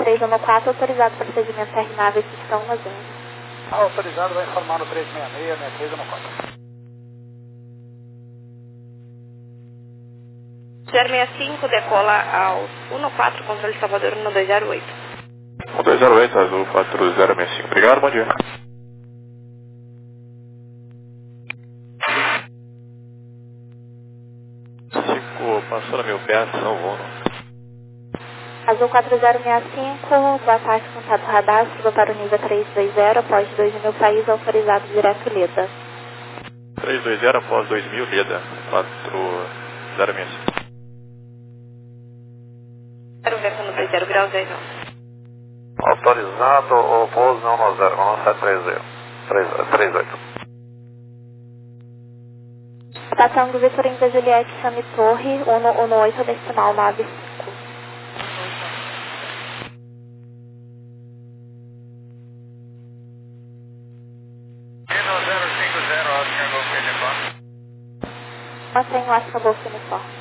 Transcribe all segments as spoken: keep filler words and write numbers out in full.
três um quatro, autorizado procedimento R nave pistão na zero. Ah, autorizado, vai informar no três seis seis, seis três um quatro. zero seis cinco, decola ao um quatro, controle Salvador um dois zero oito. um dois zero oito, azul quatro zero seis cinco. Obrigado, bom dia. Chico, passou na meu pé, São Vono. Azul quatro zero seis cinco, boa tarde, contato radar, suba para o nível três dois zero, após dois mil país, autorizado direto Leda. três dois zero após dois mil, Leda, quatro zero seis cinco. Quero ver quando dois zero graus dez não. Autorizado o pouso não no zero, não sete três zero, três oito. Tatango Vitor India Juliette, chame Torre, um um oito, decimal nove cinco. zero cinco zero, Oscar Golf Uniforme. Mantenho Oscar Golf Uniforme.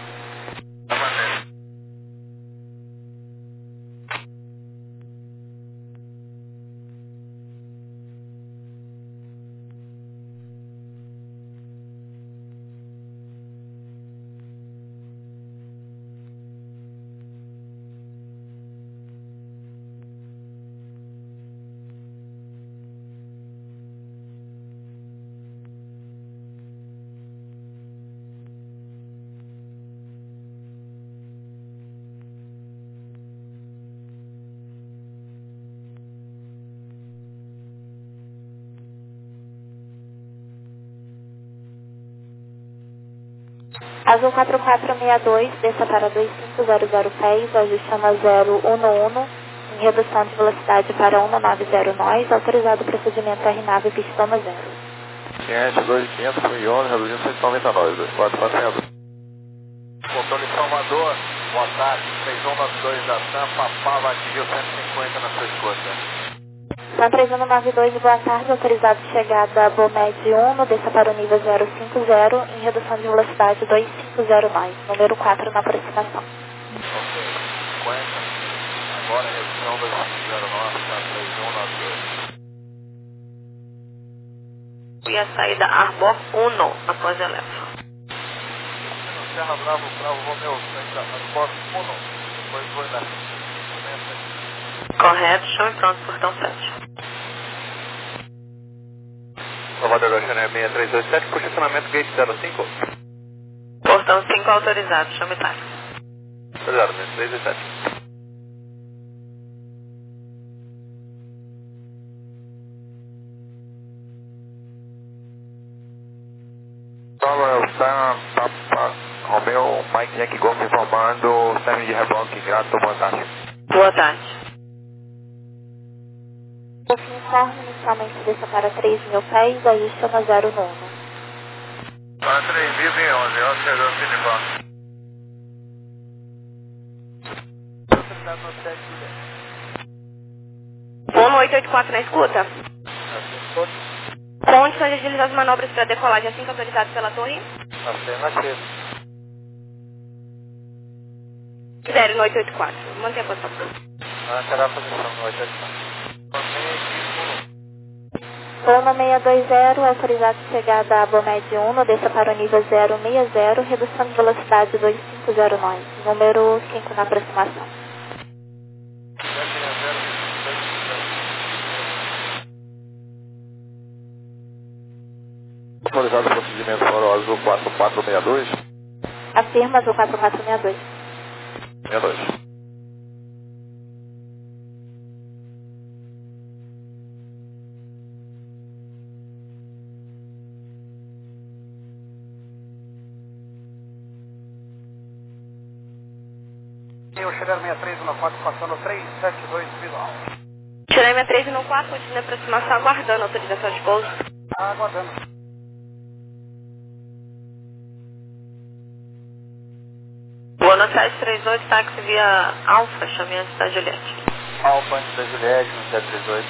Azul quatro quatro seis dois, desça para dois cinco zero zero pés, ajuste a zero um um, em redução de velocidade para um nove zero nós, autorizado o procedimento R nave pistão na zero. quinhentos, dois quinhentos, foi onze, reduzindo cento e noventa e nove, dois quatro quatro seis dois. Controle Salvador, boa tarde, três um nove dois da Tampa, Pava atingiu cento e cinquenta na sua escuta. São três um nove dois, boa tarde, autorizado chegada Bomed um, desça para o nível zero cinco zero, em redução de velocidade dois cinco zero nós, número quatro na aproximação. Ok, cinquenta, agora redução dois cinco zero nove, três um nove dois. E a saída Arbor um, após Elefa. Serra Bravo, Bravo Romeu, saída Arbor um, depois foi na Correto, chão e pronto, portão sete. Salvador Gaxané seis três dois sete, posicionamento gate zero cinco. Portão cinco autorizado, chame táxi. Obrigado, seis três dois sete. Sam, Papa, Romeu, Mike Yankee Golf informando, término de reboque, grato, boa tarde. Boa tarde. Golf Uniforme, inicialmente desça para três mil pés, ajuste a zero um. Para três mil e onze, Oscar Golf Uniforme. um oito oito quatro na escuta. Condições de agilizar as manobras para decolagem assim que autorizado pela torre. Afirmativo. zero oito oito quatro. Mantenha a posição. Ah, será a posição no oito oito quatro. Plano seis dois zero, autorizado chegada a Bomed um, desça para o nível zero seis zero, redução de velocidade dois cinco zero nós, número cinco na aproximação. Autorizado o procedimento para o azul quatro quatro seis dois. Afirma Azul quatro quatro seis dois. seis dois. Eu Xerer seis três um quatro, passando três sete dois visual. Tirei minha três no quatro, continua a aproximação, aguardando a autorização de pouso. Ah, aguardando. Boa sete três oito, táxi via Alfa, chame antes da Juliette. Alfa antes da Juliette, no sete três oito.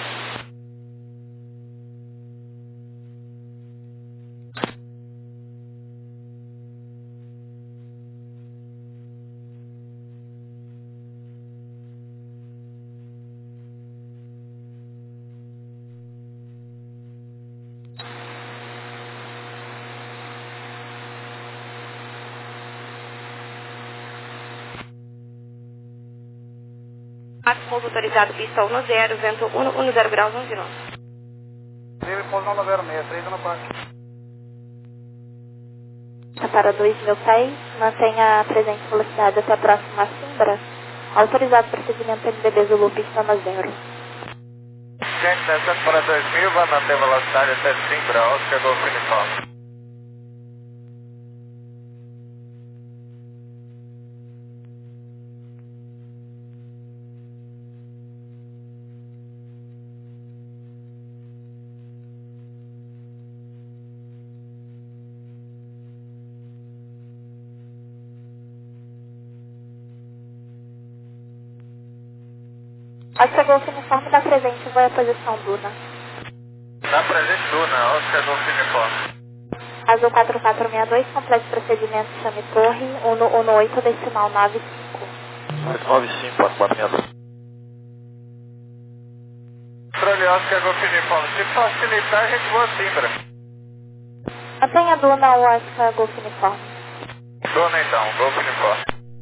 Pouso autorizado, pista um zero, vento um zero graus, onze nove. Lima e pouso um zero seis, três no quatro. Para dois mil pés, mantenha a presente velocidade até a próxima Simbra. Autorizado procedimento M D B Zulu, pista um zero. Gente, descendo para dois mil, vai manter velocidade até Simbra, Oscar Golf Uniforme. Oscar Golf Uniforme da presente, vai à posição Duna. Na presente Duna, Oscar Golf Uniforme. Azul quatro quatro seis dois, complete procedimento, chame torre, um um oito, decimal nove cinco. oito nove cinco, quatro quatro seis dois. Controle Oscar Golf Uniforme. Se facilitar, a gente voa Simbra. Mantenha a Duna ou Oscar Golf Uniforme. Duna então, Golf Uniforme.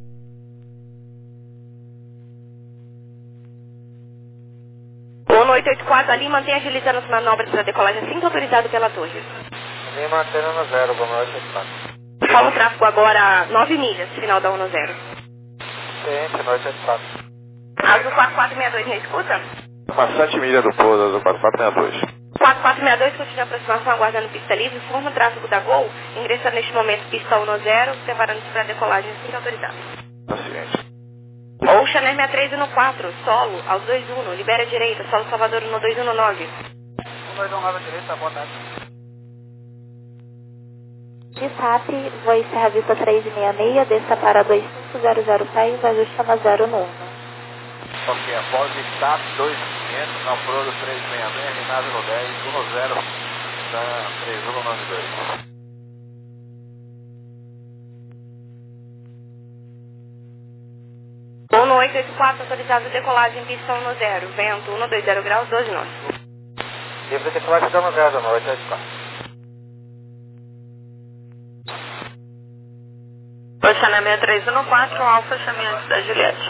um oito oito quatro ali, mantém agilizando as manobras para decolagem assim que autorizado pela torre. Lima mantendo no zero, boa noite, oito quatro. Fala o tráfego agora nove milhas, final da um zero. Ciente, noite oito quatro. Azul quatro quatro seis dois, me escuta? Bastante milha do pouso, Azul quatro quatro seis dois. quatro quatro seis dois, continua a aproximação, aguardando pista livre, informa o tráfego da Gol, ingressa neste momento pista um zero, preparando-se para decolagem assim que autorizado. Paciente. Ou Chanel sessenta e três um quatro, solo, aos dois um, libera a direita, solo Salvador um dois um nove. um dois um nove à direita, boa tarde. De S A P, voe Serra Vista três seis seis, desça para dois cinco zero zero pés, ajuste a zero no um. Ok, após o TAP dois quinhentos, na Prodo três seis seis, Rinado no dez, um zero, da três um nove dois. um oito oito quatro, autorizado decolagem, pista um zero, vento um dois zero graus, doze nós. Livre de decolagem da um zero, boa noite, oito quatro. Posicionamento três um quatro, Alfa, chame antes da Juliette.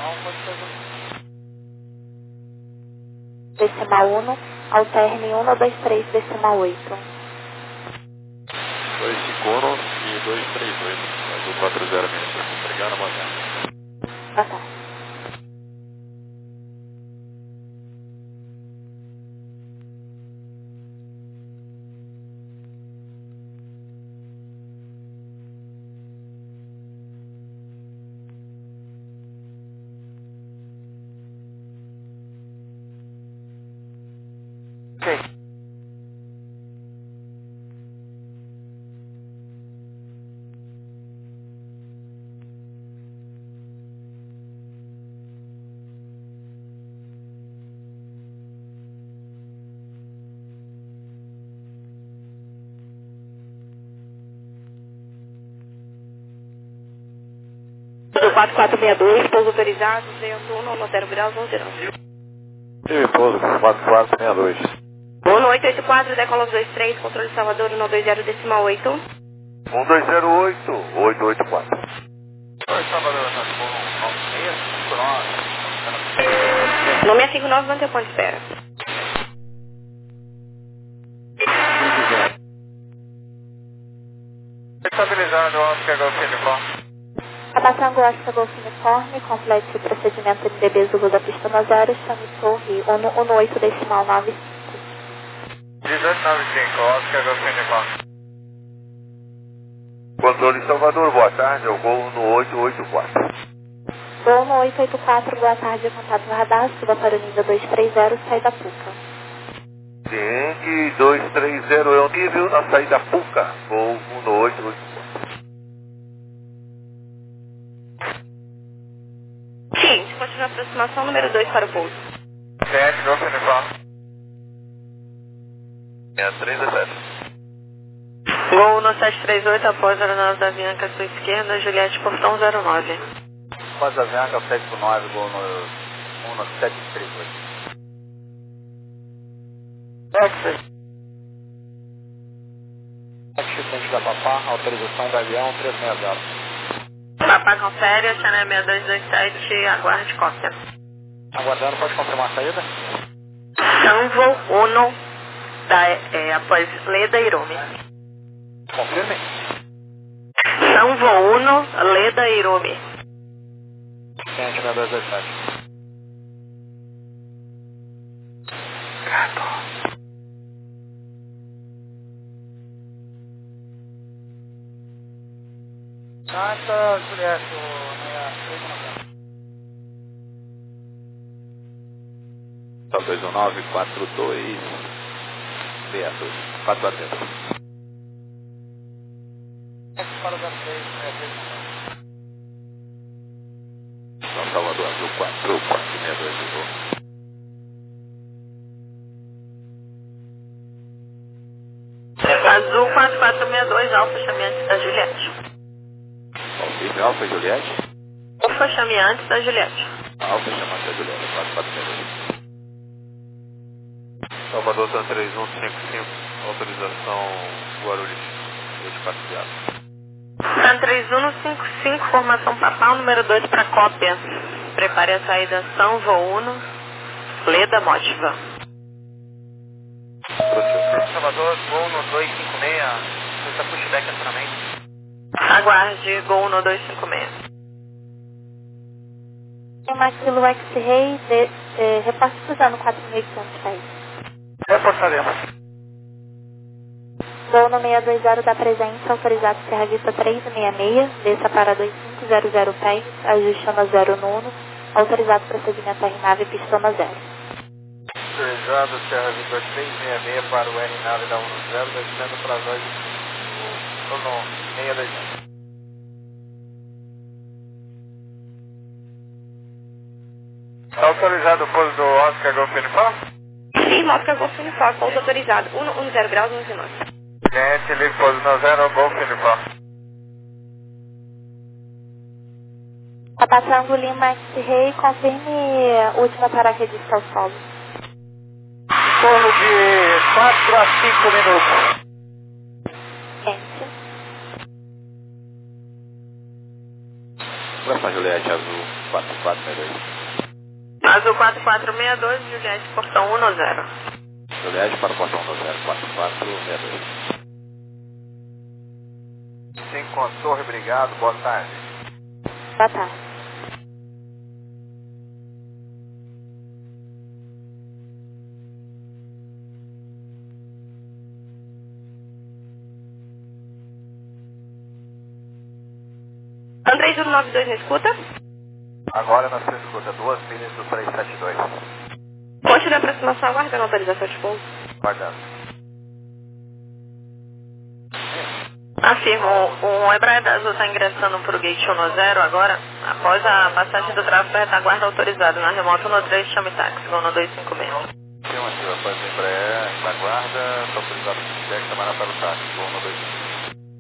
Decimal um, alterne um dois três, decimal oito. dois cinco um e dois três oito. Azul quatro zero seis. Obrigado, boa tarde. Boa tarde. quatro quatro seis dois, pouso autorizado, vento um zero graus, onze nove. Tive pouso quatro quatro seis dois. um oito oito quatro, decola os dois três, controle Salvador um dois zero, decimal oito. um dois zero oito, oito oito quatro. Oi, Salvador, nós vamos seis cinco nove. Nome é cinco nove, mantém o ponto de espera. Estabilizando o Oscar Golf Uniforme. Abaixando o Oscar Golf Uniforme, complete o procedimento M D B Zulu da pista um zero, chame torre um oito, decimal nove cinco. dezoito noventa e cinco, Oscar Golf Uniforme. Controle Salvador, boa tarde, eu vou no oito oito quatro. Gol no oito oito quatro, boa tarde, contato radar, suba para o nível dois três zero, sai da Puca. Ciente, dois três zero é o nível na saída Puca, vou no oito oito quatro. Sim, continua a aproximação número dois para o pouso. sete, Golf Uniforme. É três a sete. Gol no sete três oito, após a aeronave da Avianca à sua esquerda, Juliette, portão zero nove. Após a Avianca, sete por nove, gol no um sete três oito. Texas. Assistente da Papá, autorização da avião três seis zero. Papá confere, Chanel seis dois dois sete, aguarde cópia. Aguardando, pode confirmar a saída? Sanvo Uno, da, é, após Leda Irome. Confirme. Sanvo Uno, Leda Irome. Sente, meu dois dois sete. Santa Juliette, meia três um nove. Tá dois um nove quatro dois seis dois quatro quatro zero. Para o zero três, meia três um nove. São Salvador, azul quatro quatro seis dois Lisboa. Azul quatro quatro seis dois, Alfa Chameantes da Juliette. Confirme, Alfa Juliette. Alfa Chameantes da Juliette. Alfa Chameantes da Juliette, quatro quatro seis dois. Salvador San três um cinco cinco, autorização Guarulhos, dois quatro zero. San três um cinco cinco, formação papal, número dois para cópia. Prepare a saída São Voluno, Leda Motiva. Salvador, Gol no dois cinco seis, você pushback acionamento. Aguarde, Gol no dois cinco seis. Maquilo X-Ray, de, eh, reporte cruzando quatro mil e oitocentos pés. Reportaremos. Gol no seiscentos e vinte da presença, autorizado Serra Vista trezentos e sessenta e seis, desça para dois cinco zero zero pés, ajuste na zero nono, autorizado procedimento R nave pistão na zero. Autorizado Serra Vista trezentos e sessenta e seis para o R nave da um zero, descendo para nós o turno seiscentos e vinte. Autorizado o pouso do Oscar Golf Uniform? Sim, Oscar Golf Uniform, pouso autorizado, um zero graus, onze nós. Cliente, ligue pouso no zero, Golf Uniform. Tá passando Lima X-Ray, confirme último paraquedista ao solo. Torno de quatro a cinco minutos. Quente. Coração Juliette, azul quatro quatro seis dois. Azul quatro quatro seis dois, Juliette, portão um zero. Juliette para o portão um zero quatro quatro seis dois. Cinco Torre, obrigado, boa tarde. Boa tarde. Andrei um nove dois, me escuta? Agora nós temos escuta duas milhas do três sete dois. Ponte de aproximação, aguardando autorização de pouso. Guardando. Afirmo, o Embraer da Azul está ingressando para o gate um zero agora, após a passagem do tráfego da retaguarda autorizado na remota um três, chame táxi, vão no dois cinco seis. Sim, uma senhora, após o Embraer da guarda, está autorizado o feedback, também para o táxi, vão no dois cinco seis.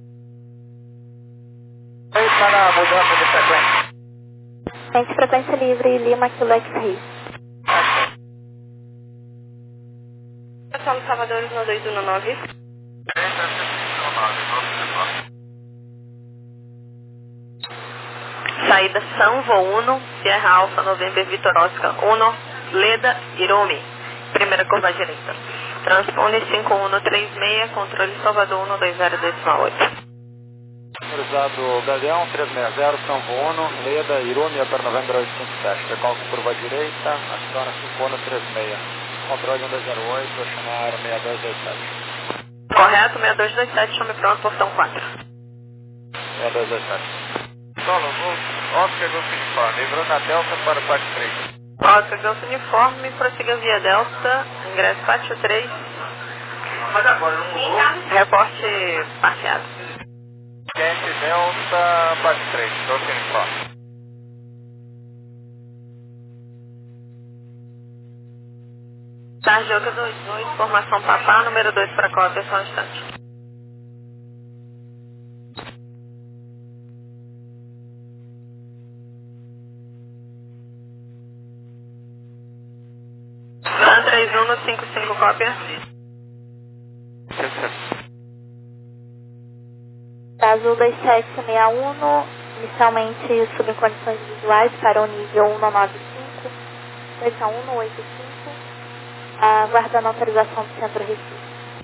Para a mudança de frequência. Gente, frequência livre, Lima Maquilo X-Ray. São Salvadores no dois um nove. Saída São Voluno, Sierra Alfa, November Vitor Oscar um, Leda Irome. Primeira curva à direita. Transpone cinco um três seis, controle Salvador um dois zero dois oito. Autorizado Galeão trezentos e sessenta, São Voluno, Leda, Irome para Novembro oito cinco sete. Recalco curva direita, aciona cinco um três seis. Controle um dois zero oito, chamar seis dois dois sete. Correto, seis dois dois sete, chame pronto, portão quatro. seis dois dois sete. Solo, Oscar Golf Uniforme, lembrando a Delta para o Pátio três. Oscar Golf Uniforme, prossiga via Delta, ingresso Pátio três. Mas agora não mudou? Reporte parqueado. Quente Delta, Pátio três, Golf Uniforme. Tarjoga dois oito, formação papá, número dois para cópia, só um instante. San três um cinco cinco, cópia. Da Azul dois sete seis um, inicialmente sob condições visuais para o nível cento e noventa e cinco, posição cento e oitenta e cinco, aguardando a autorização do Centro Recife.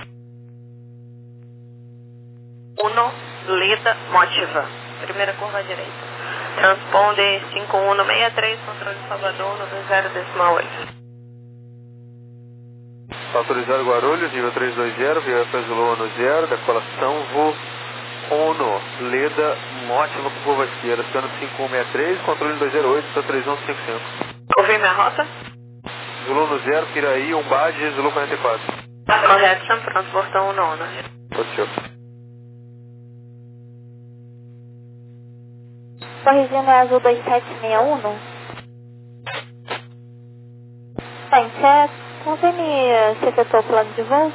um, Leda, Motiva. Primeira curva à direita. Transponder cinco um seis três, controle Salvador, um dois zero decimal oito. Autorizado Guarulhos, nível trezentos e vinte, via Pesulô no zero, decolação, voo Uno, Leda, Motiva, curva esquerda, aciona cinco um seis três, controle dois zero oito, três um cinco cinco. Confirme a rota. Zulu no zero, Piraí, Umbade, Zulu quarenta e quatro. Correto, pronto, portão um nono. Positiu. Corrigindo é azul dois sete seis um. Bem, você confirme se efetuou o plano de voo?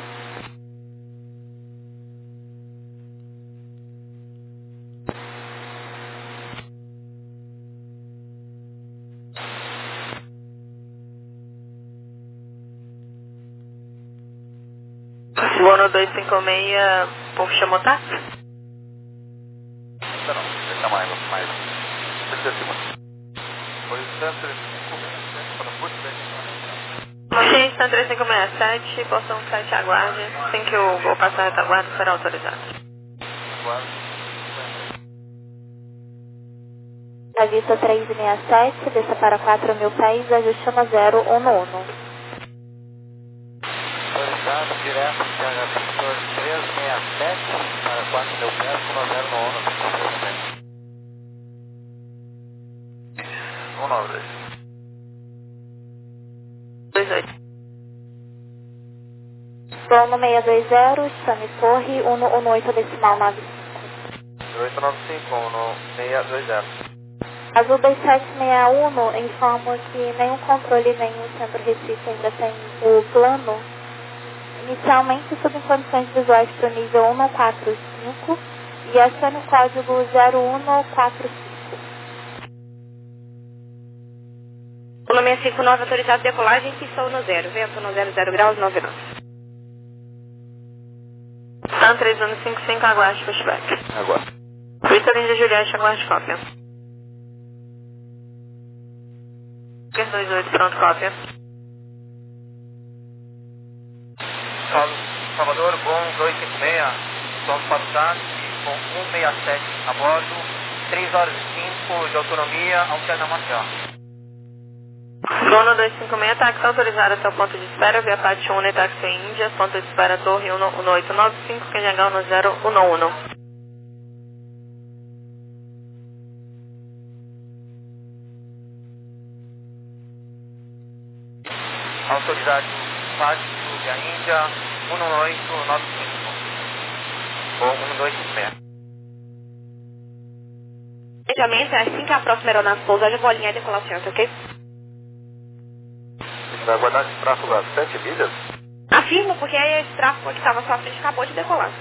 Bono dois cinco seis, o povo chamou táxi? Não, não, deixa mais, mais. Deixa acima. Posição trezentos e cinquenta e sete, para Porto Velho. Sim, está três cinco seis sete, portão sete, aguarde. Assim que o voo passar a retaguarda, será autorizado. Aguardo. Avista trezentos e sessenta e sete, desça para quatro mil pés, ajuste no zero um no um. Autorizado direto de agricultor trezentos e sessenta e sete para quatro mil pés com zero no ONU. um nove dois. dois oito. Plano seiscentos e vinte, chame Torre, cento e dezoito decimal nove cinco. oito nove cinco, um seis dois zero. Azul dois sete seis um, informa que nenhum controle nem o Centro Recife ainda tem o plano. Inicialmente, sob condições visuais para o nível cento e quarenta e cinco e acione o código zero um quatro cinco. Pula seiscentos e cinquenta e nove, autorizado decolagem, pistão no zero, vento no zero zero graus, nove nove. São três um cinco cinco, aguarde pushback. Aguardo. Vitor Índia Juliette, aguarde cópia. dois oito, pronto, cópia. Salvador, bom dois cinco seis, vamos para o táxi com cento e sessenta e sete a bordo, três horas e cinco de autonomia, alterna marcial. Dono dois cinco seis, táxi autorizado até o ponto de espera, via parte um e táxi Índia, ponto de espera Torre um oito nove cinco, Canhangão no zero um um. Autoridade parte via Índia, um oito nove cinco, ou um dois cinco seis. Planejamento é assim que a próxima aeronave pousar, eu vou alinhar a decolação, ok? Vai aguardar esse tráfego a sete milhas? Afirmo, porque esse tráfego que estava à sua frente acabou de decolar.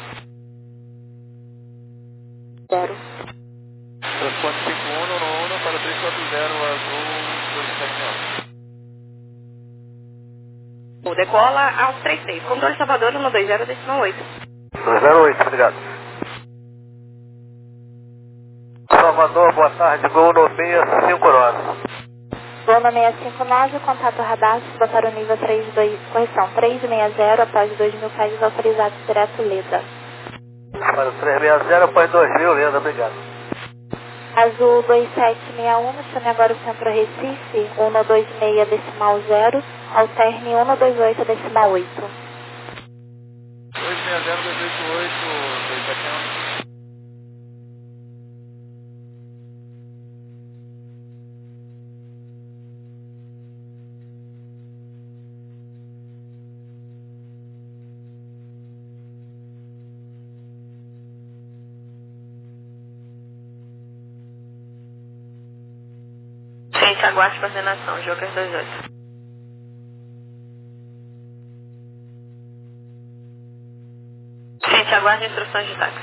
Zero. Transporte cinco um no um para três quatro zero, azul dois sete seis. O decola aos três seis. Controle Salvador um dois zero decimal oito. dois zero oito, obrigado. Salvador, boa tarde, Gol no seis cinco nove. Plano seiscentos e cinquenta e nove, contato radar, suba para o nível três dois, correção, trezentos e sessenta após dois mil pés autorizados direto Leda. Para o trezentos e sessenta após dois mil, Leda, obrigado. Azul dois sete seis um, chame agora o Centro Recife, cento e vinte e seis decimal zero, alterne cento e vinte e oito decimal oito. dois seis zero, dois oito oito, dois sete um. Gente, aguarde coordenação, Joker dois oito. Gente, aguarde instruções de táxi.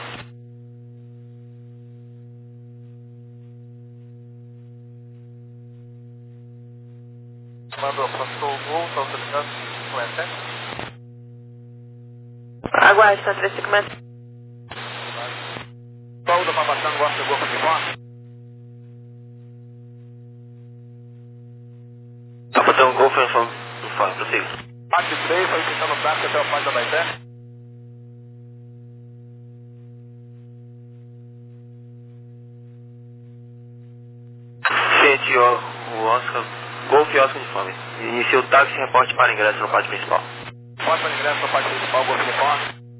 Mandou, passou o gol, está autorizado, cinquenta e sete. Aguarde, está três cinco seis. Paulo, para passar no gosto do Golfo de Mó. Tá botando Golfo consigo. Parte três, solicitando o táxi até o Parque da Baité. Gente, o, o Oscar, Golf e Oscar de Fome. Inicia o táxi e reporte para ingresso no pátio principal. Pode para ingresso no Parque Principal, Golf Uniforme.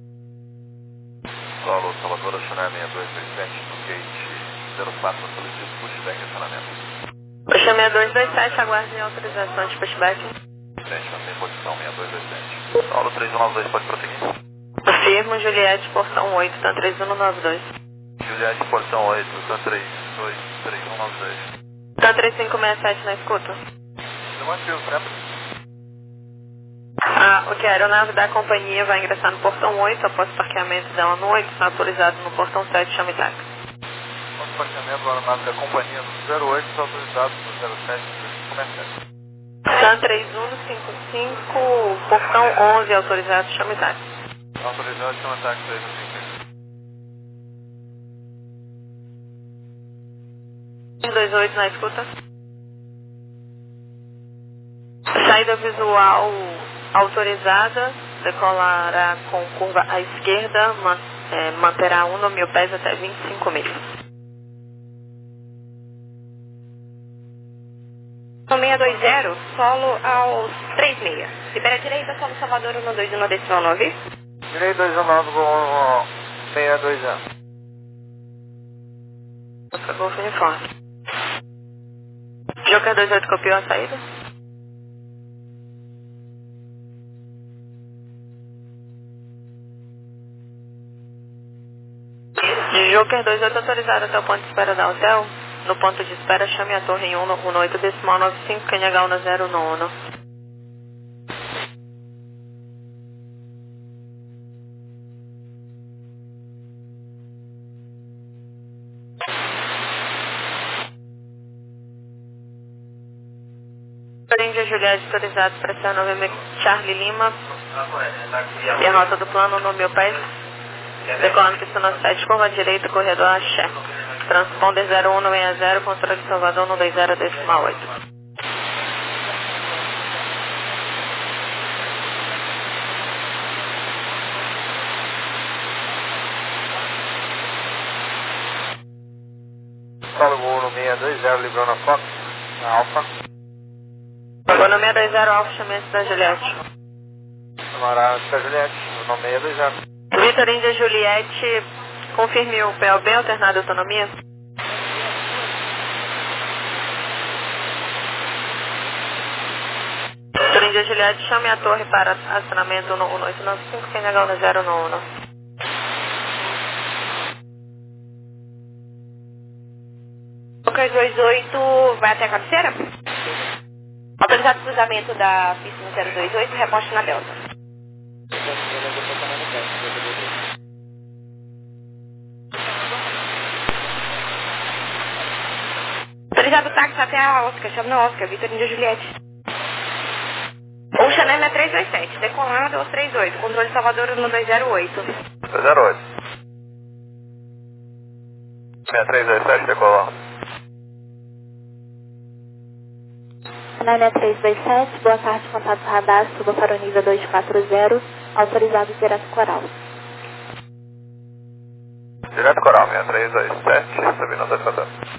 Solo Salvador, Oceanar seis dois dois sete, no gate zero quatro, solicito pushback e acionamento. Ocean seis dois dois sete, aguardem autorização de pushback. Frente, mantém posição seis dois dois sete. Solo três um nove dois, pode prosseguir. Confirmo, Juliette, portão oito, tá três um nove dois. Juliette, portão oito, tá três dois três um nove dois. Tá três cinco seis sete na escuta. Negativo, sempre. Ah, ok, a aeronave da companhia vai ingressar no portão oito, após o parqueamento dela no oito, está autorizado no portão sete, chame táxi. Após o parqueamento do aeronave da companhia no zero oito, está autorizado no zero sete, comercial. Tá três um cinco cinco, portão onze, autorizado, chame táxi. Autorizado, chama táxi três um cinco cinco. um dois oito na escuta. Saída visual autorizada, decolará com curva à esquerda, man, é, manterá um mil pés até vinte e cinco milhas. No seis dois zero, solo aos três milhas. Libera direita, solo Salvador um dois um decimal nove. Direito dois um nove com seis dois zero. Golf Uniforme. Joker dois oito copiou a saída? Joker dois oito autorizado até o ponto de espera da hotel. No ponto de espera, chame a torre em um oito decimal nove cinco, K N H um zero um. Índia Juliette autorizado para ser November Charlie Lima. E a rota do plano no mil pés. Decolando pista no sete, curva direita, corredor Axé. Transponder zero um seis zero, controle de Salvador um dois zero decimal oito. Solo um seis dois zero, livrando a Fox, na Alfa. Agora seis dois zero, Alfa, chamamento da Juliette. Camarada da Juliette, o nome seis dois zero. Vitor Índia Juliette, confirme o P O B alternado autonomia. Vitor Índia Juliette, chame a torre para acionamento no um oito nove cinco, K N H um zero um. Lucas dois oito, vai até a cabeceira? Autorizado o cruzamento da pista no zero dois oito, reposte na Delta. Autorizado o táxi até a Oscar, chama na Oscar, Vitor Índia Juliette. O Chanel é três dois sete, decolando aos três oito, controle de Salvador no dois zero oito. dois zero oito. seis três dois sete, decolando. Chanel três dois sete, boa tarde, contato radar, suba para o nível dois quatro zero, autorizado direto coral. Direto coral, seis três dois sete, subindo dois quatro zero.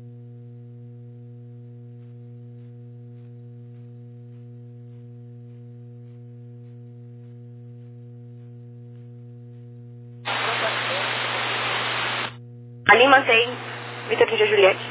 Ali mantém Vitor Índia Juliette.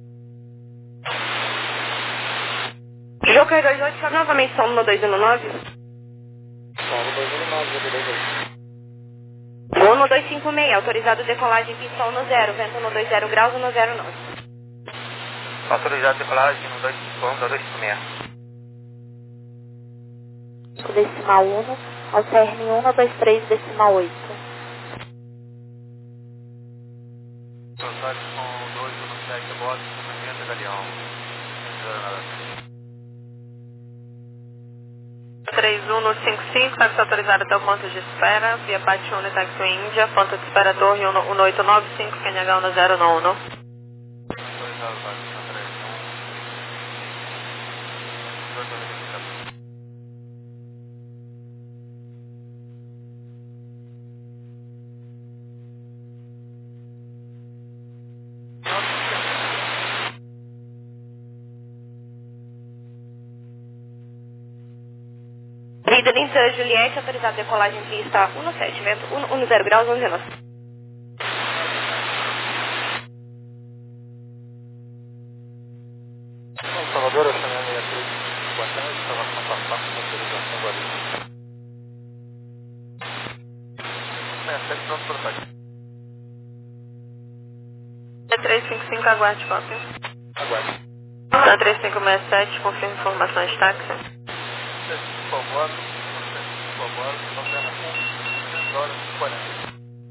Joker dois oito, chama novamente solo no dois um nove. Solo dois um nove, dois oito. Uno dois cinco seis, autorizado decolagem pistão no zero, vento no dois zero graus no zero nove. Autorizado decolagem no dois cinco seis. Decimal um, alterne um dois três decimal oito. Contato com dois um sete, bota, cumprimento, Galeão. três um cinco cinco, táxi autorizado até o ponto de espera, via Pátio Uno, táxi Índia, ponto de espera Torre um oito nove cinco, K N H um zero um. Autorizado, táxi três um. Vida Lindsay Juliette, autorizado decolagem pista um sete, vento um zero graus, onze nós. Salvador, eu chamei a sessenta e três cinquenta, instalação passada com autorização Guarulhos. sessenta e sete, pronto para o táxi. três cinco cinco, aguarde cópia. Aguarde. Tá três cinco seis sete, confirma informações de táxi. Por favor, por favor, não tenha com três horas e quarenta.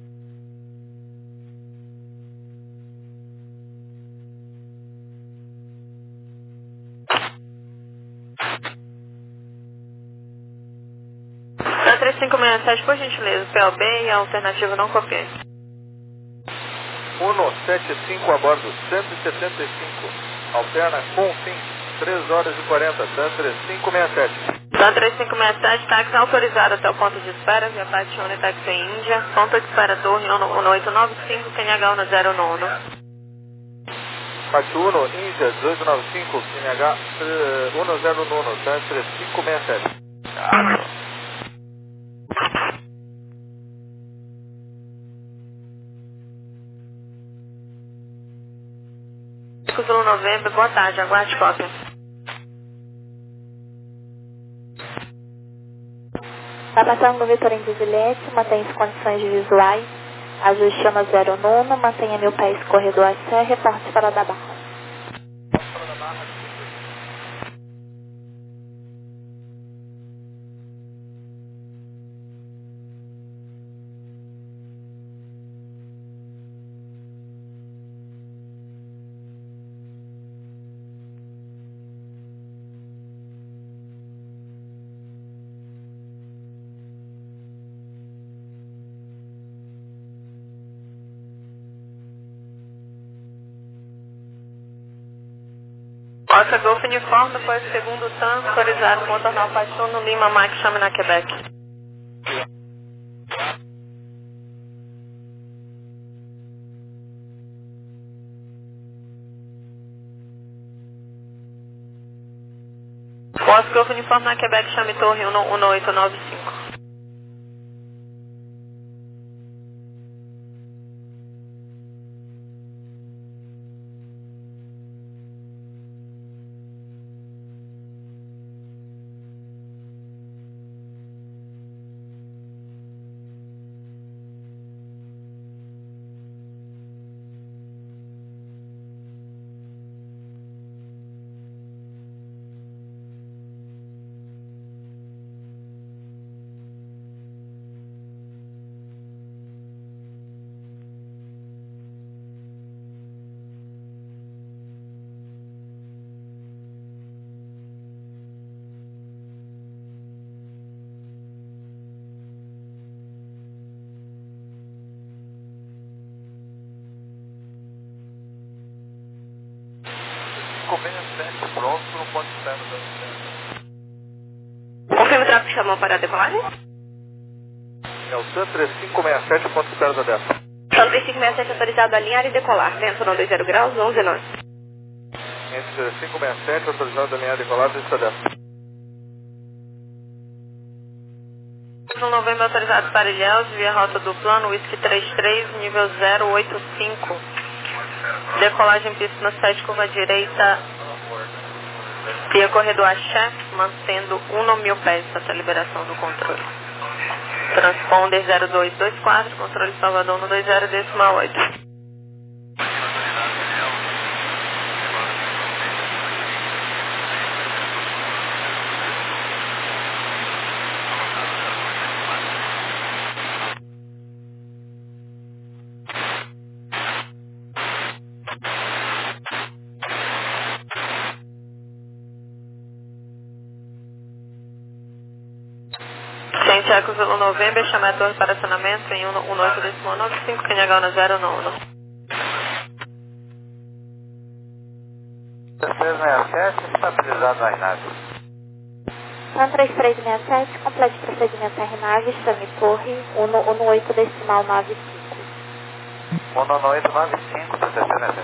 Tá três cinco seis sete, por gentileza, P O B e a alternativa não copiei. um sete cinco a bordo, cento e setenta e cinco. Alterna com fim, três horas e quarenta, Dan três cinco seis sete. Dan três cinco seis sete, táxi autorizado até o ponto de espera, via Patione, táxi Índia, ponto de espera Torre um oito nove cinco, Q N H um zero nove. Patiuno, Índia, dezoito noventa e cinco, Q N H um zero nove, Dan três cinco seis sete. Zulu Novembro, boa tarde, aguarde cópia. Está passando no Vitorino de Juliette, mantém as condições visuais, ajuste chama zero nove, mantenha mil pés corredor a Sé, reporte para da Barra. Oscar Golf Uniforme, foi o segundo T A M, autorizado com o Tornal Patiuno, Lima, Mike, chame na Quebec. Oscar Golf Uniforme na Quebec, chame Torre um oito nove cinco. sete, pronto para um ponto de espera da Confirma o tráfego chamou para a decolagem? É o Dan três cinco seis sete, ponto de espera da Delta. Dan três cinco seis sete, autorizado a alinhar e decolar, vento não dois zero graus, onze nove. três cinco seis sete, autorizado a alinhar e decolar, pista Delta. No novembro autorizado para Ilhéus, via rota do plano, Whisky trinta e três, nível zero oito cinco. Decolagem pista na sete, curva direita, via corredor Axé, mantendo um mil pés até a liberação do controle. Transponder zero dois dois quatro, controle Salvador no dois zero decimal oito. Santiago Zulu Novembro, chamar a torre para acionamento em um oito decimal nove cinco, Q N H um zero nove. três seis sete, estabilizado na nave. T A M três três seis sete, complete procedimento R nave, chame torre um oito decimal nove cinco. um oito nove cinco, proteção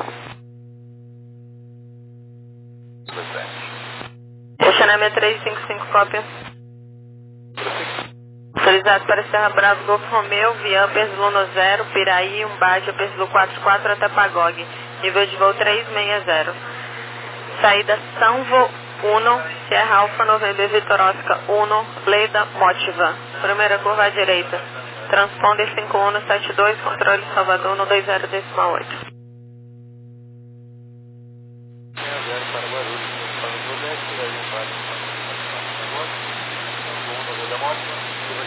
Oceanemia três cinco cinco, cópia. Autorizado para Serra Bravo, Golfo Romeu, via Persluno zero, Piraí, Umbate, Perslu quarenta e quatro até Pagog. Nível de voo trezentos e sessenta. Saída São Vo um, Sierra Alfa, November, Vitor Oscar um, Leda, Motiva. Primeira curva à direita. Transponder cinco um sete dois, controle Salvador um dois zero decimal oito. zero para Guarulhos, para o Nordeste, aí um vale para o da Mótica, curva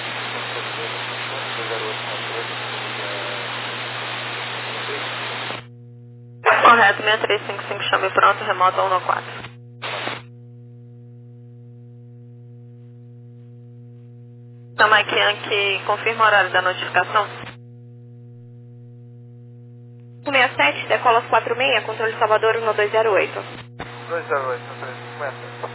direita, Correto, seis três cinco cinco, chame pronto, remoto um quatro. Mike Yankee, confirma o horário da notificação. um seis sete, decola quatro seis, controle Salvador um dois zero oito. dois zero oito, começa.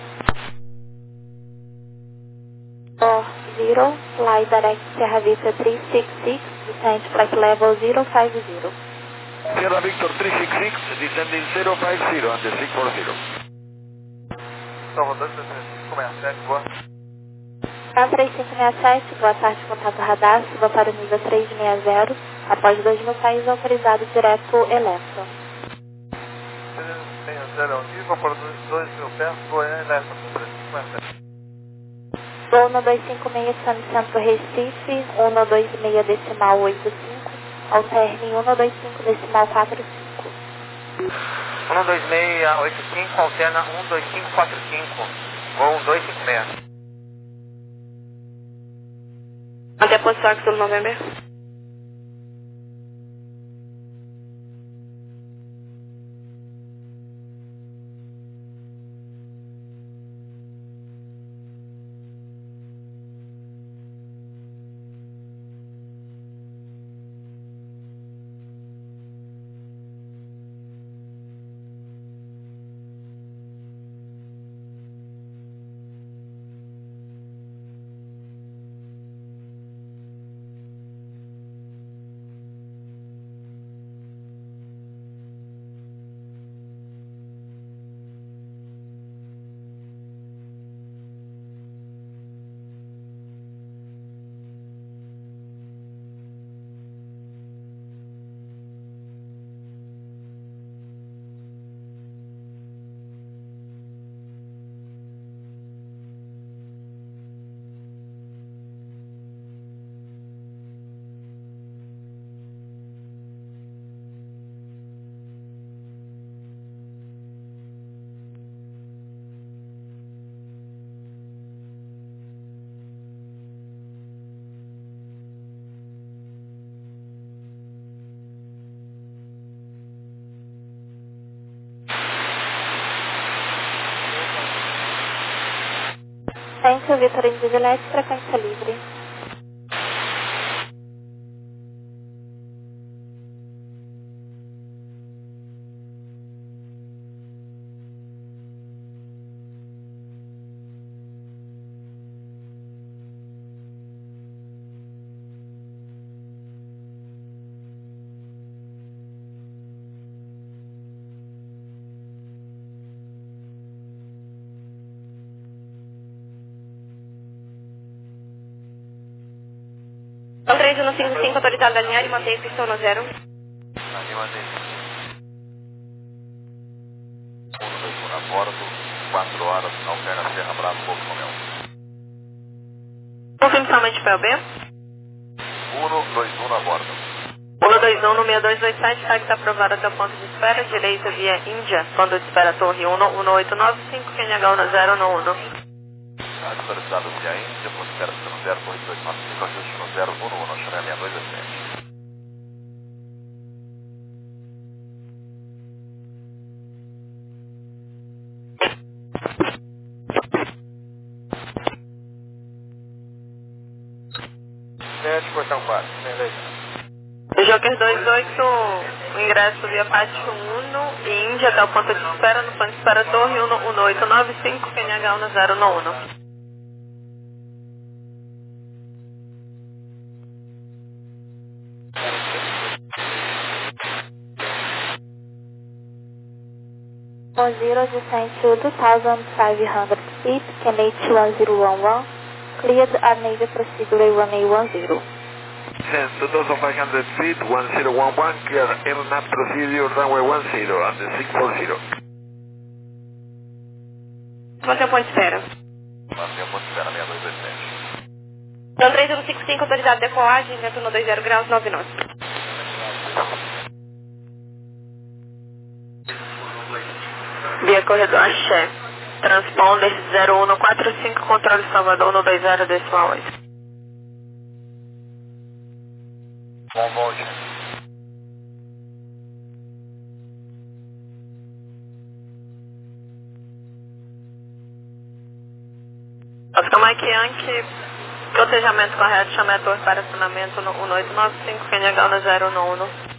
Or zero, fly direct Sierra Vista três seis seis, descend flight level zero cinco zero. Sierra Victor três seis seis, descending zero cinco zero, and seis quatro zero. Então, rodando, começa, sete, boa. A três cinco seis sete, boa tarde, contato radar, suba para o nível trezentos e sessenta, após dois mil pés autorizado direto Electron. trezentos e sessenta, nível para dois mil pés, Goiânia, Electron, começa. Voo no dois cinco seis, San Centro Recife, um dois seis decimal oito cinco, alterne um dois cinco decimal quatro cinco. um dois seis oito cinco, alterna um dois cinco quatro cinco, voo dois cinco seis. Até a posição aqui do November. Centro Vitor Indivilete, frequência livre. Então três um cinco cinco, autorizado a alinhar e manter a pistão no zero. Ali mantém. um dois um a bordo, quatro horas, alterna Serra Bravo, Golfo Romeu. Confirme somente P L B. um dois um a bordo. um dois um no seis dois dois sete, está está aprovado até o ponto de espera, direita via Índia, quando de espera Torre um um oito nove cinco, Q N H um zero um um. Autorizado via Índia, prospera no zero dois dois nove cinco, ajuste no zero um um, chama seis dois sete. sete, portão quatro, Joker dois oito, o ingresso via Pátio um, e Índia até o ponto de espera, no ponto de espera Torre um um oito nove cinco, Q N H um zero um um. one zero descend to two thousand five hundred feet, K N H one zero one one, Cleared at Navy Procedure runway one zero. Descend two thousand five hundred feet, one zero one one, clear Air N A V Procedure runway one zero, under six four zero. Mantenha ponto de espera. Mantenha ponto de espera, seis dois dois sete. Então três um cinco cinco, autorizado decolagem, vento no dois zero graus, nove nove. Via corredor Axé. Transponder zero um quatro cinco, controle Salvador no dois zero decimal oito. Bom volte. Oscar Mike Yankee, protejamento correto, chame a torre para acionamento no um oito nove cinco, Kenyagal no zero um um.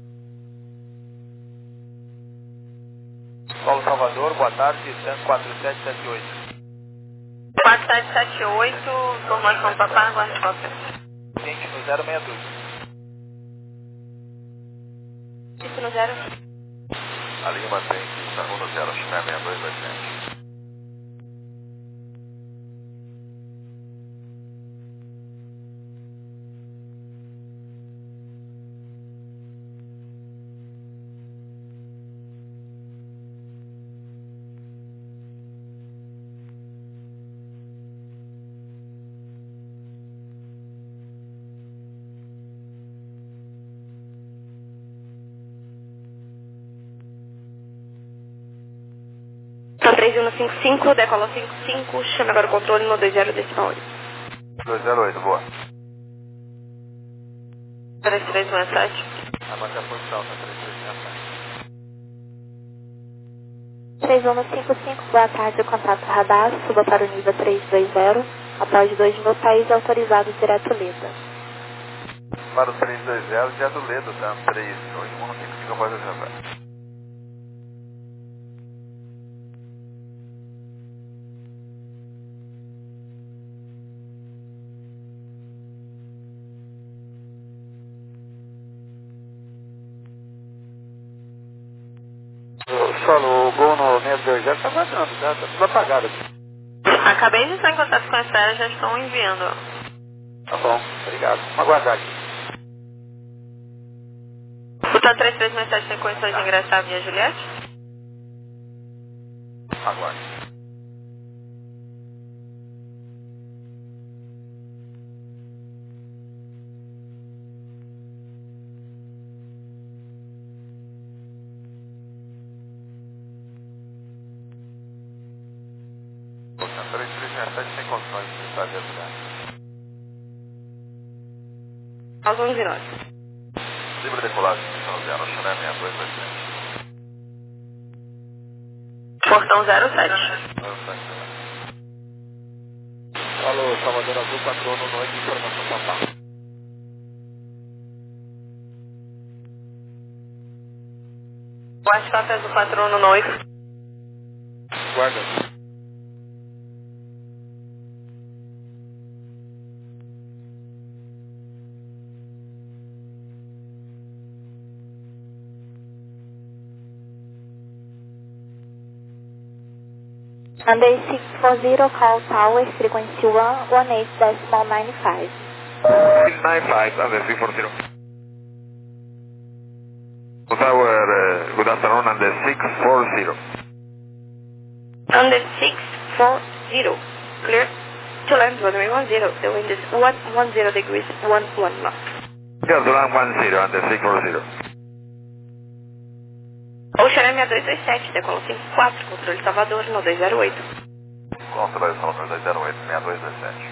Paulo Salvador, boa tarde, Cento quatro sete sete oito. quatro sete sete oito, formação papá, aguarde qualquer. Quente no zero seis dois. Isso no zero. A linha mantém pista um no zero, Chimé seis dois dois sete. Então três um cinco cinco, decola cinco cinco, chame agora o controle no dois zero decimal oito. dois zero oito, boa. três três um sete. A manter a posição, tá três três um sete. três um cinco cinco, boa tarde, contato radar, suba para o nível três dois zero, após dois mil país autorizado direto Leda. Para o três dois zero, direto Ledo, tá? três dois um cinco cinco, após agendar. Solo, o gol no seis dois zero está vazando, tá? Tá tudo apagado aqui. Acabei de estar em contato com a Estela, já estão enviando. Tá bom, obrigado. Vamos aguardar aqui. O T A três três sete tem condições de ingressar via Juliette? Aguarde. três três sete tem condições de estar via Juliette. Aos onze e nove. Livre decolagem, pista no zero, Chimé seis dois dois sete. Portão zero sete. Alô, Salvador Azul, patrono, noite, informação papá. WhatsApp do patrono noivo. Guarda. Under six four zero, call tower, frequency one one eight decimal nine five. six nine five, under six four zero. Tower, uh, good afternoon, under six four zero. Under six four zero. Clear to land runway one zero. The wind is one one zero degrees, one one knot. Clear to land one zero, under six four zero. Ocean seis dois dois sete, decola cinco quatro, controle Salvador no dois zero oito. Controle Salvador dois zero oito, seis dois dois sete.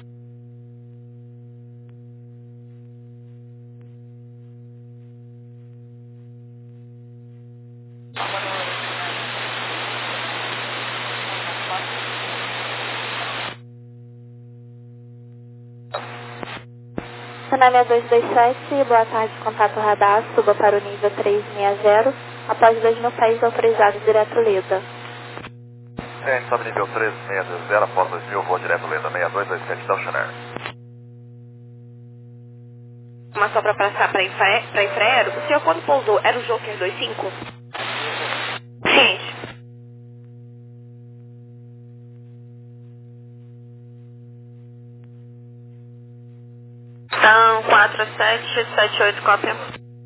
Canal seis dois dois sete, boa tarde, contato radar, suba para o nível três seis zero, após dois mil país autorizados direto Leda. É, sobe nível três seis zero, após dois mil, voo direto Leda, seis dois dois sete, da Oceanair. Uma só para passar para Infraero. O senhor quando pousou era o Joker vinte e cinco? Sim. quatro sete sete oito, cópia.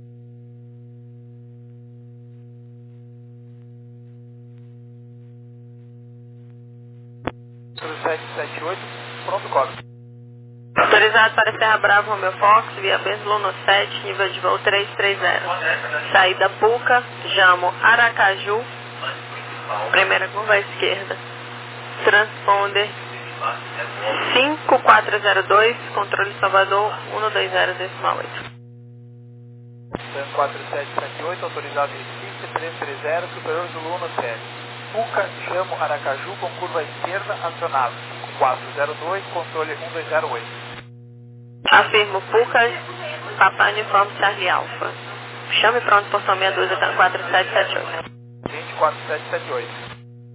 sete sete oito, pronto, cópia. Autorizado para Serra Bravo, Romeo Fox, via Benzulo sete, nível de voo trezentos e trinta. Saída Puca, Jamo Aracaju, primeira curva à esquerda. Transponder cinco quatro zero dois, controle Salvador um dois zero decimal oito. quatro sete sete oito, autorizado Recife trezentos e trinta, superior do Luna sete. Puca, Jamo Aracaju, com curva à esquerda, acionado cinco quatro zero dois, controle um dois zero oito. Afirmo Puca, Papai Uniforme Charlie Alpha. Chame pronto por sua meia dúzia, quatro sete sete oito. vinte quatro sete sete oito.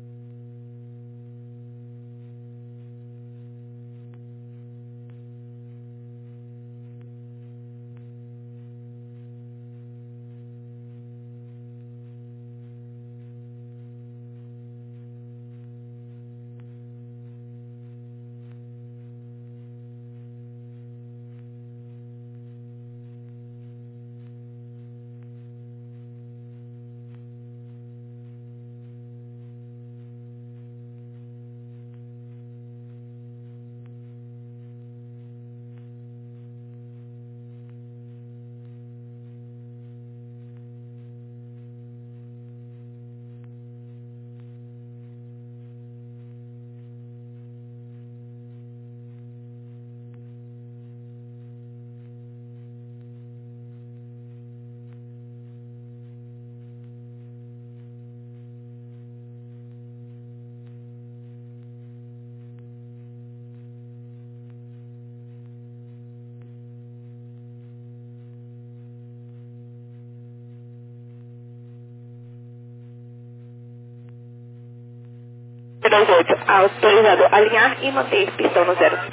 dois oito, autorizado alinhar e manter pistão no zero.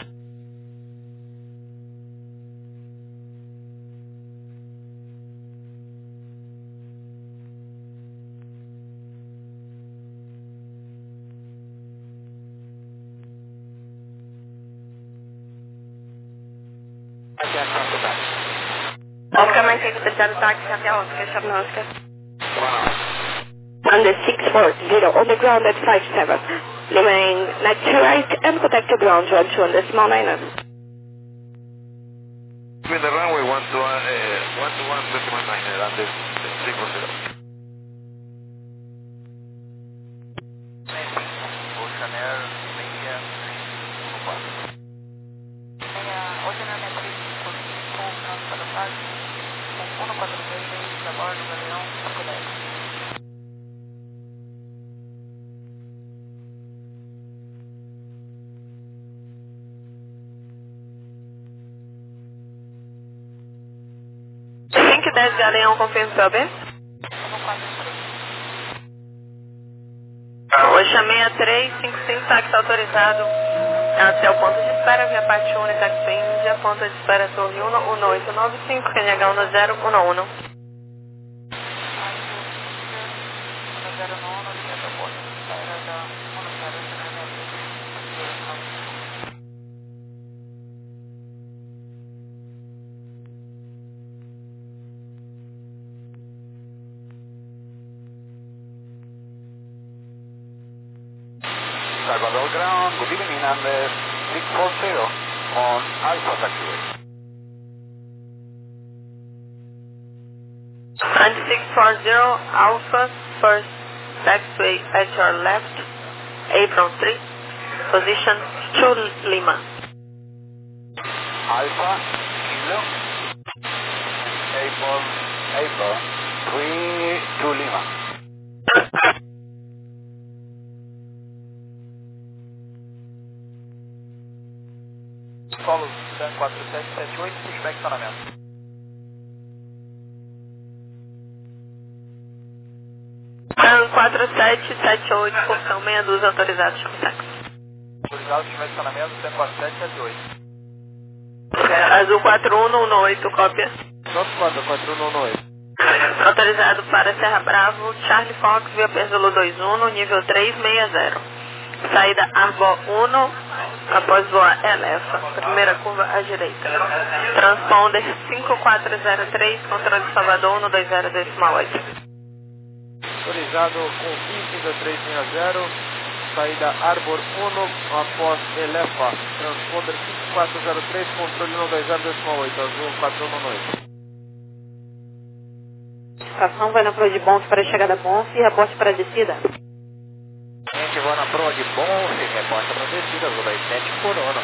Oscar nine six, especial táxi até Oscar, Chavnowska. Under six four zero, on the ground at five seven. Remain left to right and contact the ground one two on the small liner. With the runway one to one, uh, one to one, decimal nine, under six four zero. Ocean Air, meia, um quatro. Ocean Air Matrix, com o para o com um quatro seis, da bordo, Galeão, cinco dez. cinco dez Galeão, confirma seu A B? Oxa sessenta e três cinquenta e cinco, táxi autorizado até o ponto de espera, via parte única, táxi Índia, ponto de espera Torre um um oito nove cinco, N H um zero um um. Salvador ground, good evening, number six four zero on Alpha taxiway. And six four zero Alpha, first taxiway at your left, apron three, position two Lima. Alpha, Kilo, Apron, Apron, three two Lima. Solo quatro sete sete oito, pushback estacionamento. quatro sete sete oito, portão meia dúzia, autorizado, chama táxi. Autorizado, pushback estacionamento, quatro sete sete oito. Azul quatro um um oito, cópia. Nosso quatro quatro um um oito. Autorizado para Serra Bravo, Charlie Fox, via Zulu dois um, nível trezentos e sessenta. Saída Arbor um, após voar Elefa, primeira curva à direita. Transponder cinco quatro zero três, controle Salvador um dois zero decimal oito. Autorizado com Viking três seis zero, saída Arbor um após Elefa, transponder cinco quatro zero três, controle um dois zero decimal oito, azul quatro um oito. Estação vai na proa de Bonf para a chegada Bonf e reporte para a descida. Gente, vou na proa de Bonf, reporte para a descida, azul dois sete por ano.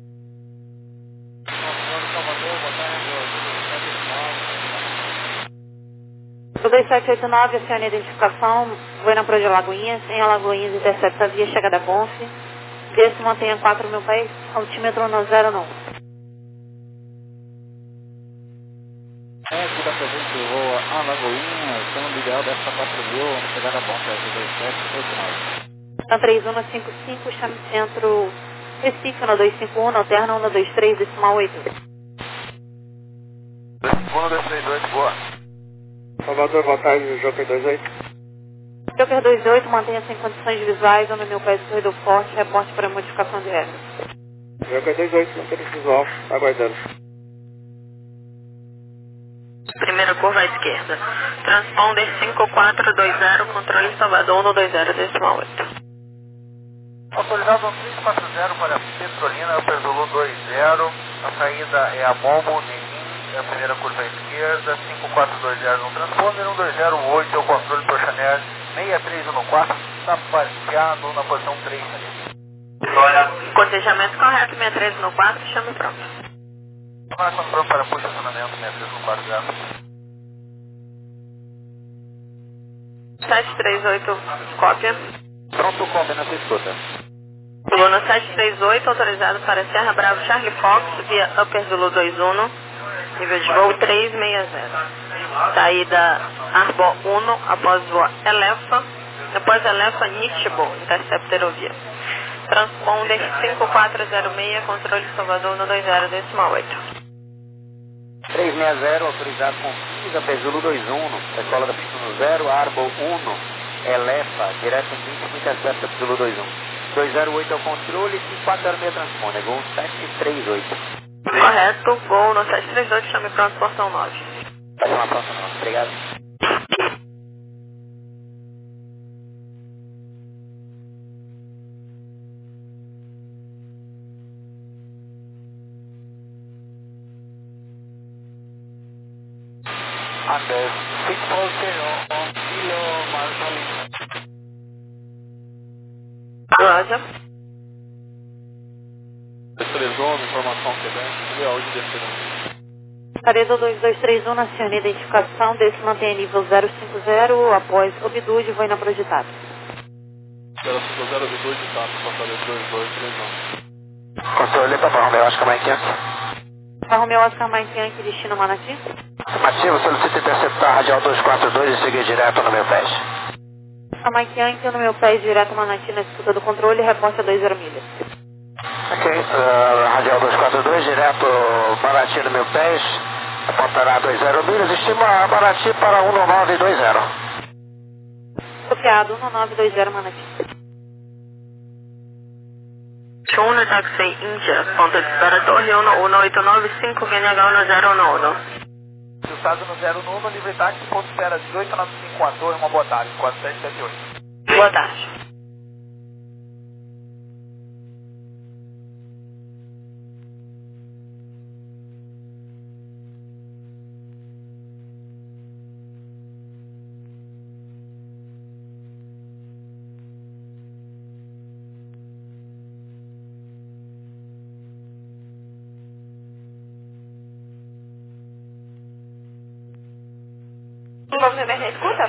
O dois sete oito nove, acione a identificação, vai na proa de Alagoinhas, em Alagoinhas intercepta a via chegada Bonf, desce mantenha quatro mil pés, altímetro no zero não. É, aqui da presente voa Alagoinhas, sendo ideal desta quatro mil, chegada Bonf, azul dois sete oito nove. Na três um cinco cinco, chame centro Recife no dois cinco um, alterna um dois três decimal oito. um dois três oito, boa. Salvador, boa tarde, Joker dois oito. Joker dois oito, mantenha-se em condições visuais, homem meu pés corredor forte, reporte para modificação de regra. Joker dois oito, mantenha visual, aguardando. Primeira curva à esquerda. Transponder cinco quatro dois zero, controle Salvador um dois zero decimal oito. Autorizado três quatro zero para Petrolina, Upper Zulu dois zero, a saída é a Momo, Nenim, é a primeira curva à esquerda, cinco quatro dois zero no transponder, um dois zero oito é o controle para o Chanel, seis três um quatro, está parqueado na posição três ali. Cotejamento correto, seis três um quatro, chame pronto. Marca pronto para posicionamento, seis três um quatro zero. sete três oito, cópia. Pronto, cópia na sua escuta. Luna sete três oito, autorizado para Serra Bravo Charlie Fox, via Upper Zulu dois um, nível de voo três seis zero. Saída Arbor um, após voa Elefa, após Elefa Nichbo, intercepta aerovia. Transponder cinco quatro zero seis, controle Salvador um dois zero decimal oito. três seis zero, autorizado com quinze, Upper Zulu dois um, escola da pista no zero, Arbor um, Elefa, direto vinte, intercepta Zulu dois um. dois zero oito é o controle, cinco quatro zero seis transponder, gol sete três oito. Correto, gol no sete três oito, chame pronto, porção nove. Vai chamar pronto, não. Obrigado. Under six four zero on Kilo Marshall. Roger. Destrezou, informação quebrante, leal de descida. Caredo dois dois três um, acione a identificação, desce mantenha nível zero cinco zero, após Obdude, voe na projetada. zero cinco zero de dois de tato, fortaleza dois dois três um. Controle para Romeu Oscar Mike Yankee. Alfa Romeo Oscar Mike Yankee, destino Manati. Afirmativo, solicito interceptar radial dois quatro dois e seguir direto no meu pés. A Mike Yankee, no meu pé direto Manati na escuta do controle, reporte a dois zero milhas. Ok, uh, radial dois quatro dois, direto Manati no meu pés, apontará dois zero milhas, estima Manati para um nove dois zero. Copiado, um nove dois zero Manati. Chuna Taxi India, ponto de espera Torre um um oito nove cinco, G N H um zero um um. Resultado no zero um, livre táxi, ponto de espera dezoito nove cinco um, Torre, uma boa tarde, quatro sete sete oito. Boa tarde. Vamos ver na escuta?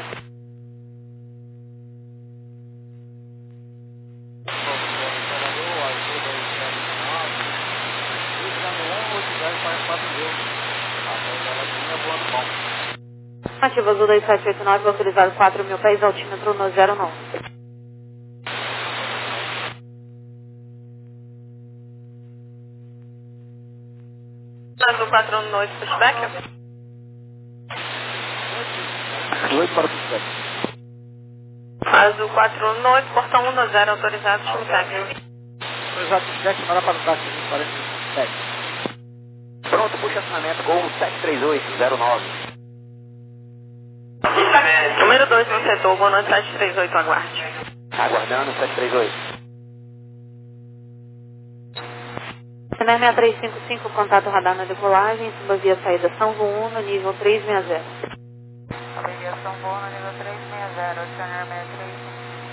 Ativa Azul dois sete oito nove, autorizado quatro mil pés, altímetro no zero não. Azul quatro um oito, pushback? oito para o pushback. Azul quatro um oito, portão um zero, autorizado, pushback. Autorizado sete, manda para o táxi quarenta e sete. Pronto, puxa acionamento, Gol sete três oito zero nove. Número dois no setor, Gol sete três oito, aguarde. Aguardando, sete três oito. Cenar seis três cinco cinco, contato radar na decolagem, subavia saída São João, no nível trezentos e sessenta. Aviação Boa no nível trezentos e sessenta, Oceanar seis três cinco.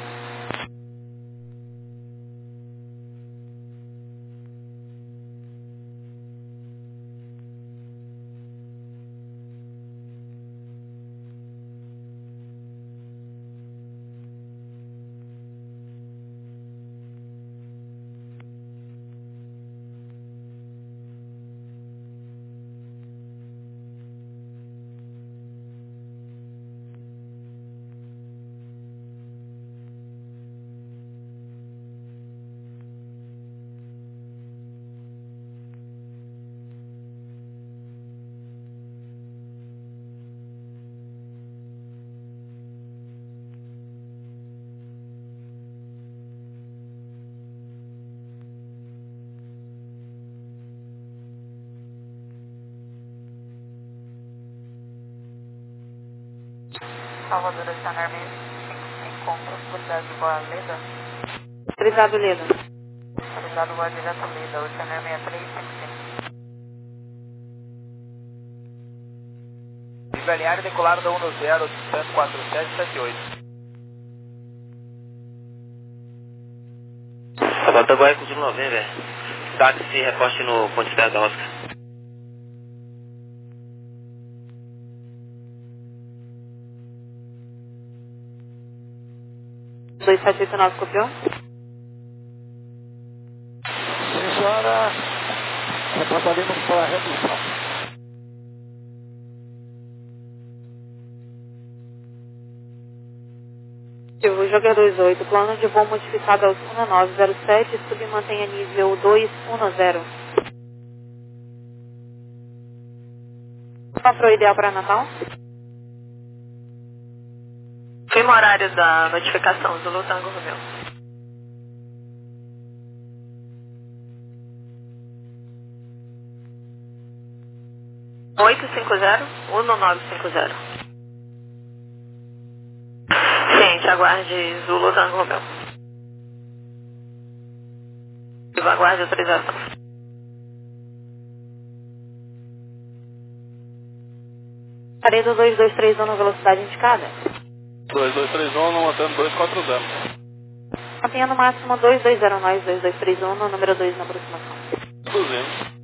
Salvador, Oceanar seis cinco cinco, possibilidade de voar Leda. Autorizado Leda. Autorizado voar direto Leda, Oceanar seis três cinco cinco. Desveliar e decolar da um zero, distância quatro sete sete oito. Salvador Goiás, Cruzeiro Novembro, táxi, reposte no Ponte Terra da Oscar. dois sete oito nove, copiou? Sim, senhora. Reportaremos para a redução. O Jogador dois oito, plano de voo modificado aos um nove zero sete, submantenha nível dois um zero. Qual foi o ideal para Natal? Firma o horário da notificação, Zulu Tango Romeu. oito cinco zero, um nove cinco zero. Ciente, aguarde Zulu Tango Romeu. Aguarde autorização. Paredo dois dois três um na velocidade indicada. dois dois três um, mantendo dois quatro zero. Mantenha no máximo dois dois zero nove dois dois três um no número dois na aproximação. duzentos.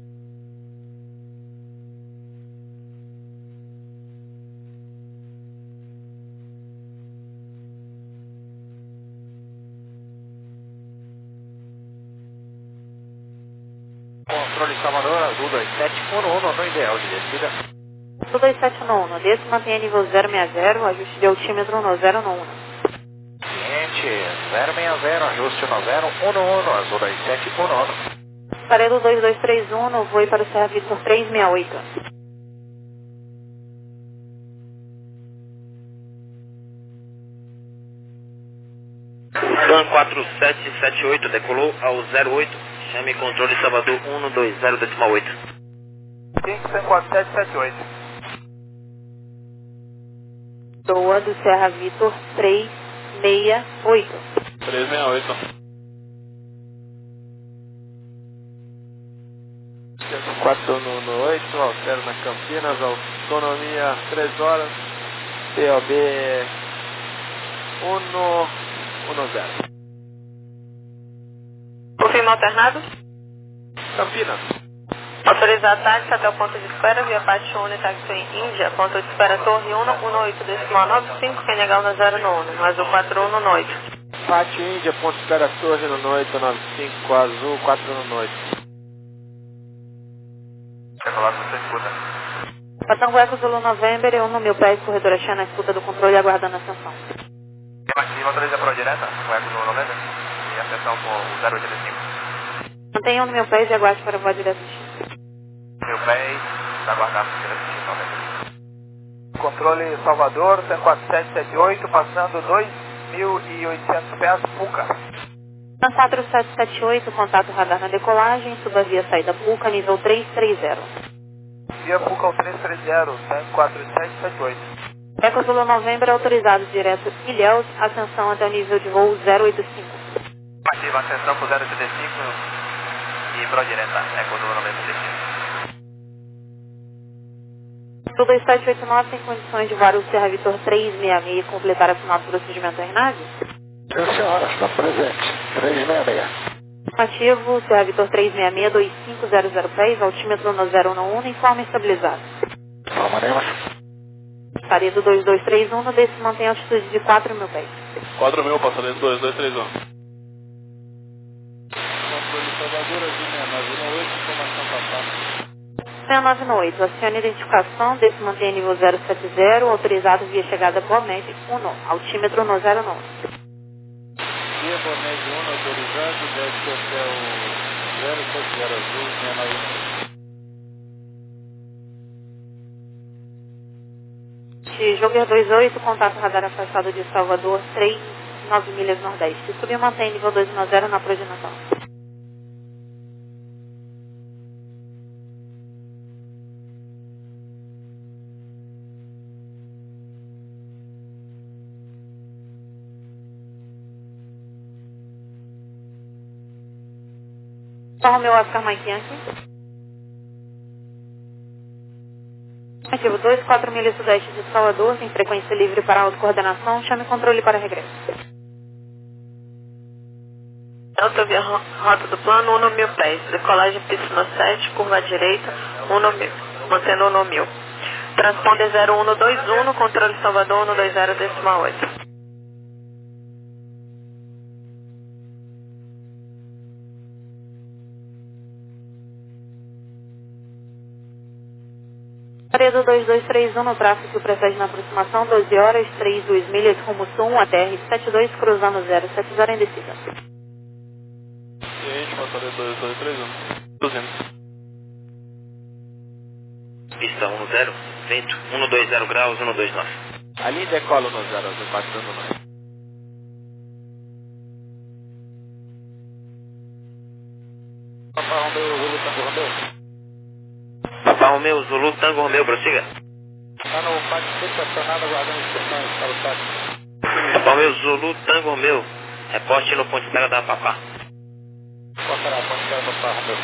Controle Salvador, Azul dois sete um um, no ideal de descida. dois sete um um, desse mantenha nível zero seis zero, ajuste de altímetro no zero um. Cliente, zero seis zero, ajuste no zero um um, Azul dois sete um um. Paredo dois dois três um, no voo para o Serra Vitor três seis oito. Dan quatro sete sete oito, decolou ao zero oito, chame controle Salvador um dois zero oito. cinco quatro sete sete oito. Doa do Serra Vitor três seis oito. três seis oito. quatro um oito, altero na Campinas, autonomia três horas, P O B um zero. Confirma alternado? Campinas. Autorizar táxi até o ponto de espera via Pátio Uni Táxi Índia, ponto de espera Torre um um oito, decimal nove cinco, Senegal na zero um, Azul quatro um oito. Pátio Índia, ponto de espera Torre no oito nove cinco, Azul quatro um oito. Quer falar com você, escuta? Patango Eco Zulu November, eu no meu pé, corredor achando na escuta do controle e aguardando a ascensão. Aqui, autoriza para a direta, com eco no noventa, e atenção com o zero oito cinco. Mantenham no meu pé e aguarde para voar direto. Meu pé, aguardar para direto noventa. Controle Salvador, cento e quatro sete sete oito, passando dois mil e oitocentos pés, Puca. Na quatro sete sete oito, contato radar na decolagem, suba via saída Puca, nível três três zero. Via Puca ao três três zero, quatro sete sete oito. Eco Zulu Novembro, autorizado direto Ilhéus, ascensão até o nível de voo zero oito cinco. Ativa, ascensão para o zero oitenta e cinco e pro direta, Eco Zulu Novembro cinco. O dois sete oito nove tem condições de voar o Serra Vitor trezentos e sessenta e seis e completar a final do procedimento Airnav? Sim, senhora, está presente. trezentos e sessenta e seis. Ativo, Serra Vitor trezentos e sessenta e seis, dois cinco zero zero pés, altímetro no zero um um, informe estabilizado. Formaremos. Paredo dois dois três um, desse mantém altitude de quatro mil pés. quatro mil, passadeiro dois dois três um. Controle Salvador, Azinha nove nove oito, informação passada. seis nove oito, acione identificação, desse mantém nível zero sete zero, autorizado via chegada Bomed um, altímetro no zero um. Via Bomed um, autorizado, desce até o zero sete zero azul, seis nove oito. Joger dois oito, contato radar afastado de Salvador, três nove milhas nordeste. Subir mantém nível dois um zero na projeção. Só o meu Oscar Mike Yankee. Ativo dois quatro milhas sudeste de Salvador, tem frequência livre para autocoordenação, chame controle para regresso. Delta via ro- rota do plano um mil pés, decolagem piscina sete, curva à direita, um mil, mantendo um mil. Transponder zero um dois um, controle Salvador um dois zero decimal oito. Paredo dois dois três um no tráfego que precede na aproximação, doze horas, trinta e duas milhas, rumo sul um, A T R setenta e dois, cruzando zero sete zero em descida. Ciente, passadeiro dois dois três um. duzentos. Pista um zero, vento um dois zero graus, um dois nove. Ali decola no zero azul, passando nós. Papai Romeu, Zulu Tango Romeu. Papai Romeu, Zulu, Tango Romeu, prossiga. Está no pátio estacionado, aguardando inspeções para o pátio. Papai Romeu, Zulu, Tango Romeu, reporte no Ponte Terra da Papá. Qual será a ponte para Papai Romeu?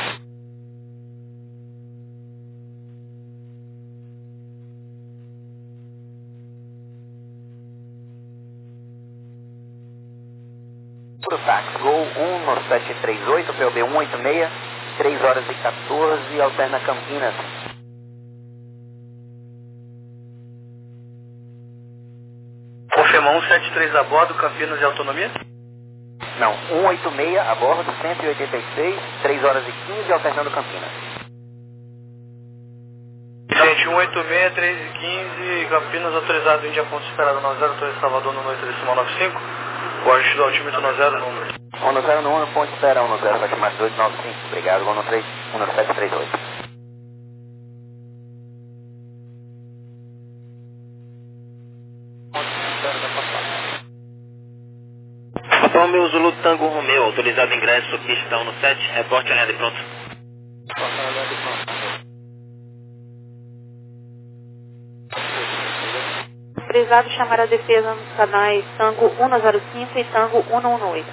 Pro táxi, Gol um no sete três oito, P O B um oito seis, três horas e quatorze, alterna Campinas. Confirma um sete três a bordo, Campinas e autonomia? Não, um oito seis a bordo, cento e oitenta e seis, três horas e quinze, alternando Campinas. Gente, um oito seis, três e quinze, Campinas autorizado, Índia Ponto esperado no zero, Torre Salvador no oito decimal noventa e cinco, o ajuste do altímetro no zero, número. um no zero no um, ponte espera um no zero, vai chamar dois nove cinco, obrigado, um no três, um no sete três oito. Papai Romeu, Zulu, Tango Romeu, autorizado ingresso, pista um no sete, reporte alinhado e pronto. Autorizado chamar a defesa nos canais Tango um zero cinco e Tango um um oito.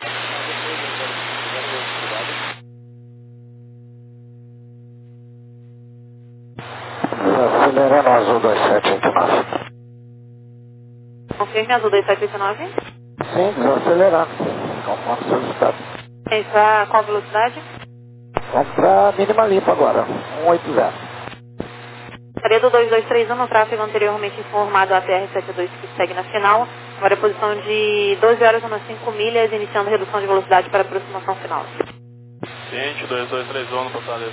Acelerando azul dois sete oito nove. Confirme azul dois sete oito nove. Sim, desacelerando. Conforme solicitado. Está qual velocidade? Vamos para mínima limpa agora, um oito zero. Paredo dois dois três um no tráfego anteriormente informado A T R setenta e dois que segue na final. Agora posição de doze horas e cinco milhas, iniciando redução de velocidade para a aproximação final. Ciente, dois dois três um, passadeiro.